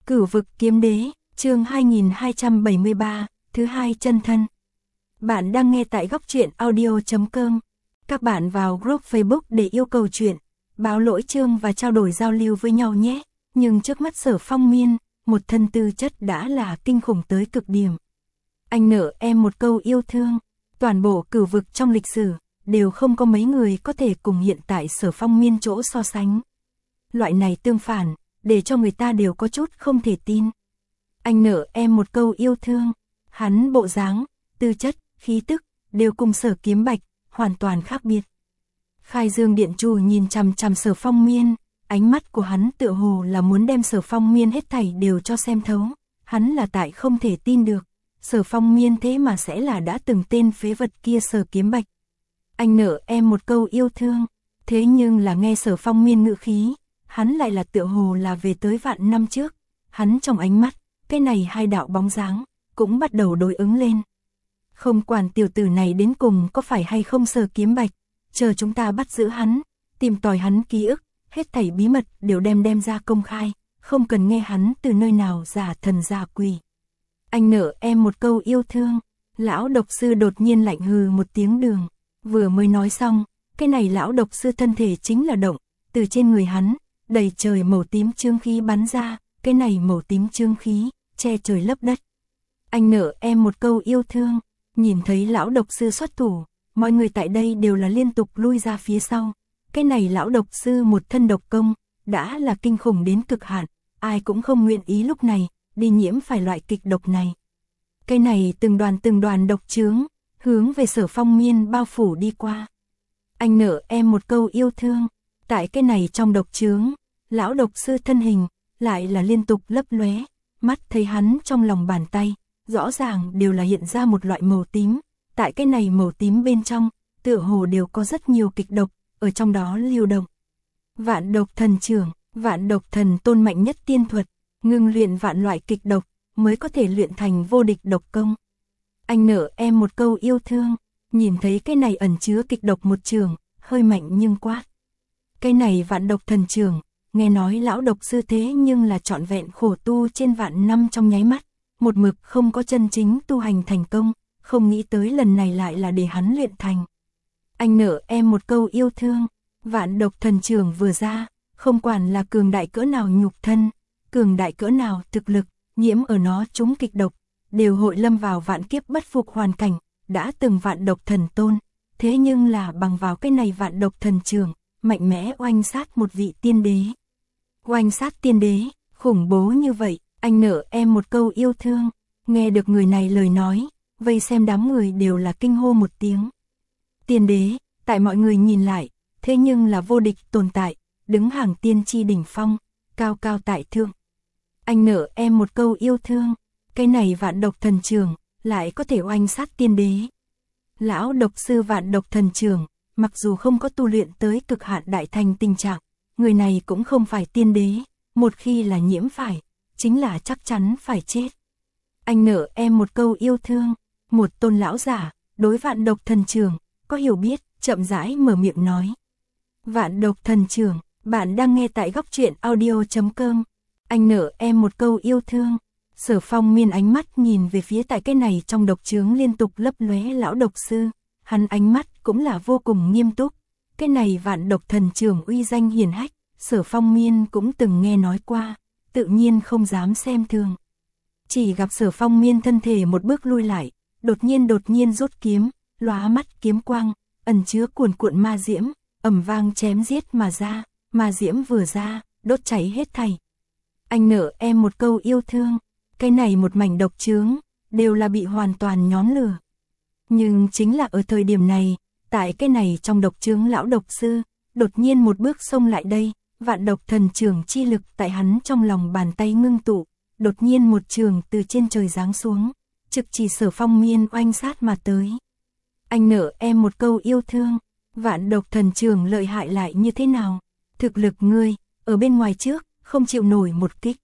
Cửu vực kiếm đế, chương 2273, thứ hai chân thân. Bạn đang nghe tại góc truyện audio.com. Các bạn vào group Facebook để yêu cầu chuyện, báo lỗi chương và trao đổi giao lưu với nhau nhé. Nhưng trước mắt Sở Phong Miên, một thân tư chất đã là kinh khủng tới cực điểm. Anh nợ em một câu yêu thương, toàn bộ cửu vực trong lịch sử, đều không có mấy người có thể cùng hiện tại Sở Phong Miên chỗ so sánh. Loại này tương phản, để cho người ta đều có chút không thể tin. Anh nợ em một câu yêu thương, hắn bộ dáng, tư chất, khí tức, đều cùng Sở Kiếm Bạch, hoàn toàn khác biệt. Khai Dương Điện Chủ nhìn chằm chằm Sở Phong Miên, ánh mắt của hắn tựa hồ là muốn đem Sở Phong Miên hết thảy đều cho xem thấu. Hắn là tại không thể tin được, Sở Phong Miên thế mà sẽ là đã từng tên phế vật kia Sở Kiếm Bạch. Anh nợ em một câu yêu thương, thế nhưng là nghe Sở Phong Miên ngữ khí, hắn lại là tựa hồ là về tới vạn năm trước. Hắn trong ánh mắt, cái này hai đạo bóng dáng, cũng bắt đầu đối ứng lên. Không quản tiểu tử này đến cùng có phải hay không Sở Kiếm Bạch, chờ chúng ta bắt giữ hắn, tìm tòi hắn ký ức, hết thảy bí mật đều đem ra công khai, không cần nghe hắn từ nơi nào giả thần giả quỷ. Anh nợ em một câu yêu thương, lão độc sư đột nhiên lạnh hừ một tiếng đường, vừa mới nói xong, cái này lão độc sư thân thể chính là động, từ trên người hắn, đầy trời màu tím chương khí bắn ra, cái này màu tím chương khí, che trời lấp đất. Anh nợ em một câu yêu thương, nhìn thấy lão độc sư xuất thủ, mọi người tại đây đều là liên tục lui ra phía sau. Cái này lão độc sư một thân độc công, đã là kinh khủng đến cực hạn, ai cũng không nguyện ý lúc này, đi nhiễm phải loại kịch độc này. Cái này từng đoàn độc chướng, hướng về Sở Phong Miên bao phủ đi qua. Anh nợ em một câu yêu thương, tại cái này trong độc chướng, lão độc sư thân hình, lại là liên tục lấp lóe, mắt thấy hắn trong lòng bàn tay, rõ ràng đều là hiện ra một loại màu tím, tại cái này màu tím bên trong, tựa hồ đều có rất nhiều kịch độc, ở trong đó lưu động. Vạn độc thần trưởng, vạn độc thần tôn mạnh nhất tiên thuật, ngưng luyện vạn loại kịch độc, mới có thể luyện thành vô địch độc công. Anh nợ em một câu yêu thương, nhìn thấy cái này ẩn chứa kịch độc một trường, hơi mạnh nhưng quát. Cái này vạn độc thần trường, nghe nói lão độc sư thế nhưng là trọn vẹn khổ tu trên vạn năm trong nháy mắt, một mực không có chân chính tu hành thành công, không nghĩ tới lần này lại là để hắn luyện thành. Anh nợ em một câu yêu thương, vạn độc thần trường vừa ra, không quản là cường đại cỡ nào nhục thân, cường đại cỡ nào thực lực, nhiễm ở nó chúng kịch độc, đều hội lâm vào vạn kiếp bất phục hoàn cảnh, đã từng vạn độc thần tôn, thế nhưng là bằng vào cái này vạn độc thần trường, mạnh mẽ oanh sát một vị tiên đế. Oanh sát tiên đế, khủng bố như vậy, anh nợ em một câu yêu thương, nghe được người này lời nói, vây xem đám người đều là kinh hô một tiếng. Tiên đế, tại mọi người nhìn lại, thế nhưng là vô địch tồn tại, đứng hàng tiên chi đỉnh phong, cao cao tại thượng. Anh nợ em một câu yêu thương, cái này vạn độc thần trường, lại có thể oanh sát tiên đế. Lão độc sư vạn độc thần trường, mặc dù không có tu luyện tới cực hạn đại thành tình trạng, người này cũng không phải tiên đế, một khi là nhiễm phải, chính là chắc chắn phải chết. Anh nợ em một câu yêu thương, một tôn lão giả, đối vạn độc thần trường, có hiểu biết, chậm rãi mở miệng nói. Vạn độc thần trường, bạn đang nghe tại góc truyện audio.com. Anh nợ em một câu yêu thương. Sở Phong Miên ánh mắt nhìn về phía tại cái này trong độc chướng liên tục lấp lóe lão độc sư, hắn ánh mắt cũng là vô cùng nghiêm túc. Cái này vạn độc thần trường uy danh hiển hách, Sở Phong Miên cũng từng nghe nói qua, tự nhiên không dám xem thường. Chỉ gặp Sở Phong Miên thân thể một bước lui lại, đột nhiên rút kiếm, lóa mắt kiếm quang, ẩn chứa cuồn cuộn ma diễm, ầm vang chém giết mà ra, ma diễm vừa ra, đốt cháy hết thảy. Anh nợ em một câu yêu thương, cái này một mảnh độc chướng, đều là bị hoàn toàn nhón lửa. Nhưng chính là ở thời điểm này, tại cái này trong độc chướng lão độc sư, đột nhiên một bước xông lại đây, vạn độc thần trường chi lực tại hắn trong lòng bàn tay ngưng tụ, đột nhiên một trường từ trên trời giáng xuống, trực chỉ Sở Phong Miên oanh sát mà tới. Anh nợ em một câu yêu thương, vạn độc thần trường lợi hại lại như thế nào? Thực lực ngươi, ở bên ngoài trước, không chịu nổi một kích.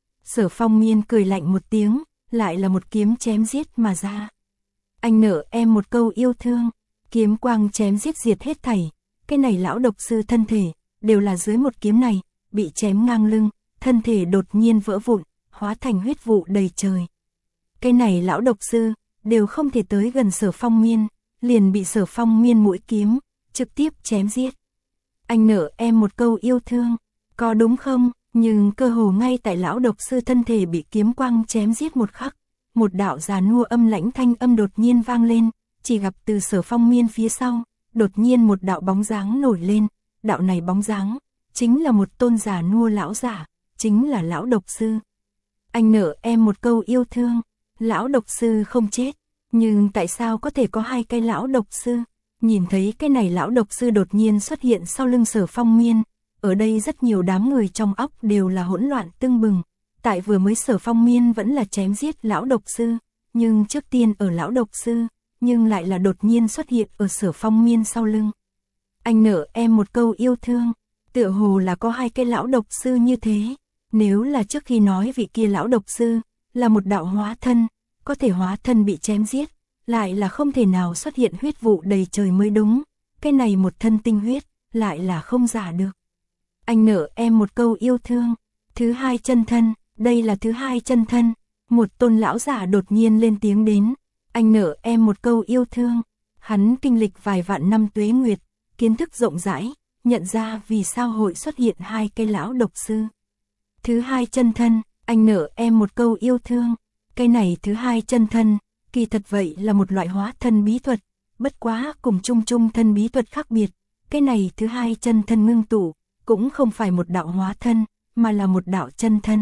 Sở Phong Miên cười lạnh một tiếng, lại là một kiếm chém giết mà ra. Anh nợ em một câu yêu thương, kiếm quang chém giết diệt hết thảy, cái này lão độc sư thân thể, đều là dưới một kiếm này, bị chém ngang lưng, thân thể đột nhiên vỡ vụn, hóa thành huyết vụ đầy trời. Cái này lão độc sư, đều không thể tới gần Sở Phong Miên, liền bị Sở Phong Miên mũi kiếm, trực tiếp chém giết. Anh nợ em một câu yêu thương, có đúng không? Nhưng cơ hồ ngay tại lão độc sư thân thể bị kiếm quang chém giết một khắc, một đạo già nua âm lãnh thanh âm đột nhiên vang lên, chỉ gặp từ Sở Phong Miên phía sau, đột nhiên một đạo bóng dáng nổi lên, đạo này bóng dáng, chính là một tôn già nua lão giả, chính là lão độc sư. Anh nợ em một câu yêu thương, lão độc sư không chết, nhưng tại sao có thể có hai cái lão độc sư? Nhìn thấy cái này lão độc sư đột nhiên xuất hiện sau lưng Sở Phong Miên, ở đây rất nhiều đám người trong óc đều là hỗn loạn tưng bừng. Tại vừa mới Sở Phong Miên vẫn là chém giết lão độc sư, nhưng trước tiên ở lão độc sư, nhưng lại là đột nhiên xuất hiện ở Sở Phong Miên sau lưng. Anh nợ em một câu yêu thương, tựa hồ là có hai cái lão độc sư như thế. Nếu là trước khi nói vị kia lão độc sư là một đạo hóa thân, có thể hóa thân bị chém giết, lại là không thể nào xuất hiện huyết vụ đầy trời mới đúng. Cái này một thân tinh huyết, lại là không giả được. Anh nợ em một câu yêu thương, thứ hai chân thân, đây là thứ hai chân thân. Một tôn lão giả đột nhiên lên tiếng đến. Anh nợ em một câu yêu thương. Hắn kinh lịch vài vạn năm tuế nguyệt, kiến thức rộng rãi, nhận ra vì sao hội xuất hiện hai cái lão độc sư. Thứ hai chân thân, anh nợ em một câu yêu thương. Cái này thứ hai chân thân, kỳ thật vậy là một loại hóa thân bí thuật, bất quá cùng chung thân bí thuật khác biệt. Cái này thứ hai chân thân ngưng tụ, cũng không phải một đạo hóa thân, mà là một đạo chân thân.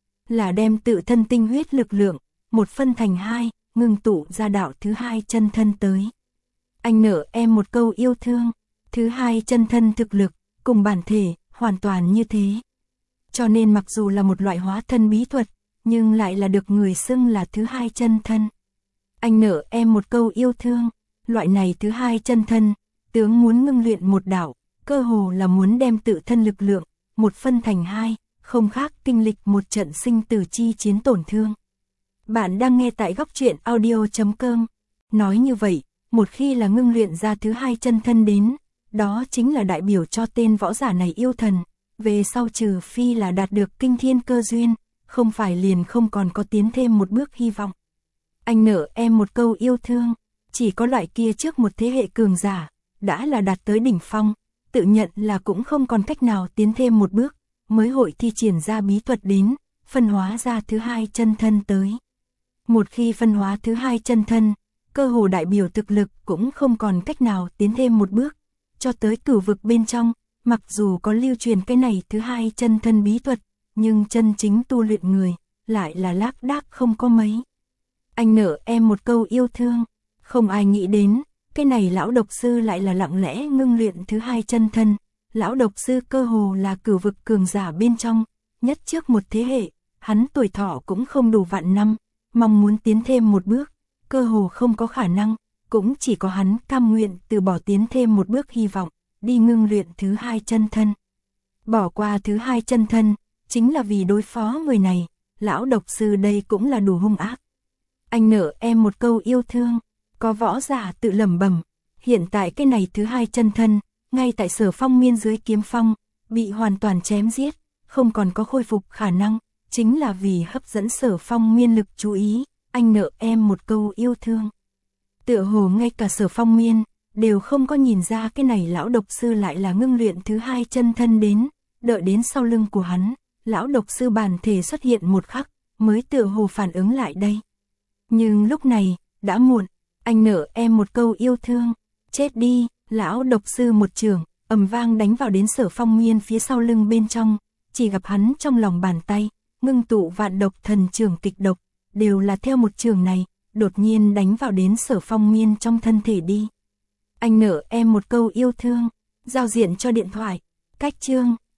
Là đem tự thân tinh huyết lực lượng, một phân thành hai, ngưng tụ ra đạo thứ hai chân thân tới. Anh nợ em một câu yêu thương, thứ hai chân thân thực lực, cùng bản thể, hoàn toàn như thế. Cho nên mặc dù là một loại hóa thân bí thuật, nhưng lại là được người xưng là thứ hai chân thân. Anh nợ em một câu yêu thương, loại này thứ hai chân thân, tướng muốn ngưng luyện một đạo, cơ hồ là muốn đem tự thân lực lượng, một phân thành hai, không khác kinh lịch một trận sinh tử chi chiến tổn thương. Bạn đang nghe tại Góc Truyện Audio.com. Nói như vậy, một khi là ngưng luyện ra thứ hai chân thân đến, đó chính là đại biểu cho tên võ giả này yêu thần, về sau trừ phi là đạt được kinh thiên cơ duyên, không phải liền không còn có tiến thêm một bước hy vọng. Anh nợ em một câu yêu thương, chỉ có loại kia trước một thế hệ cường giả, đã là đạt tới đỉnh phong, tự nhận là cũng không còn cách nào tiến thêm một bước, mới hội thi triển ra bí thuật đến, phân hóa ra thứ hai chân thân tới. Một khi phân hóa thứ hai chân thân, cơ hồ đại biểu thực lực cũng không còn cách nào tiến thêm một bước, cho tới cửu vực bên trong, mặc dù có lưu truyền cái này thứ hai chân thân bí thuật, nhưng chân chính tu luyện người, lại là lác đác không có mấy. Anh nợ em một câu yêu thương, không ai nghĩ đến, cái này lão độc sư lại là lặng lẽ ngưng luyện thứ hai chân thân. Lão độc sư cơ hồ là cửu vực cường giả bên trong, nhất trước một thế hệ, hắn tuổi thọ cũng không đủ vạn năm, mong muốn tiến thêm một bước, cơ hồ không có khả năng, cũng chỉ có hắn cam nguyện từ bỏ tiến thêm một bước hy vọng, đi ngưng luyện thứ hai chân thân. Bỏ qua thứ hai chân thân, chính là vì đối phó người này, lão độc sư đây cũng là đủ hung ác. Anh nợ em một câu yêu thương, có võ giả tự lẩm bẩm, hiện tại cái này thứ hai chân thân, ngay tại Sở Phong Miên dưới kiếm phong, bị hoàn toàn chém giết, không còn có khôi phục khả năng, chính là vì hấp dẫn Sở Phong Miên lực chú ý, anh nợ em một câu yêu thương. Tựa hồ ngay cả Sở Phong Miên, đều không có nhìn ra cái này lão độc sư lại là ngưng luyện thứ hai chân thân đến, đợi đến sau lưng của hắn, lão độc sư bản thể xuất hiện một khắc, mới tựa hồ phản ứng lại đây. Nhưng lúc này, đã muộn, anh nợ em một câu yêu thương, chết đi. Lão độc sư một trường, ầm vang đánh vào đến Sở Phong Miên phía sau lưng bên trong, chỉ gặp hắn trong lòng bàn tay, ngưng tụ vạn độc thần trường kịch độc, đều là theo một trường này, đột nhiên đánh vào đến Sở Phong Miên trong thân thể đi. Anh nợ em một câu yêu thương, giao diện cho điện thoại, cách chương,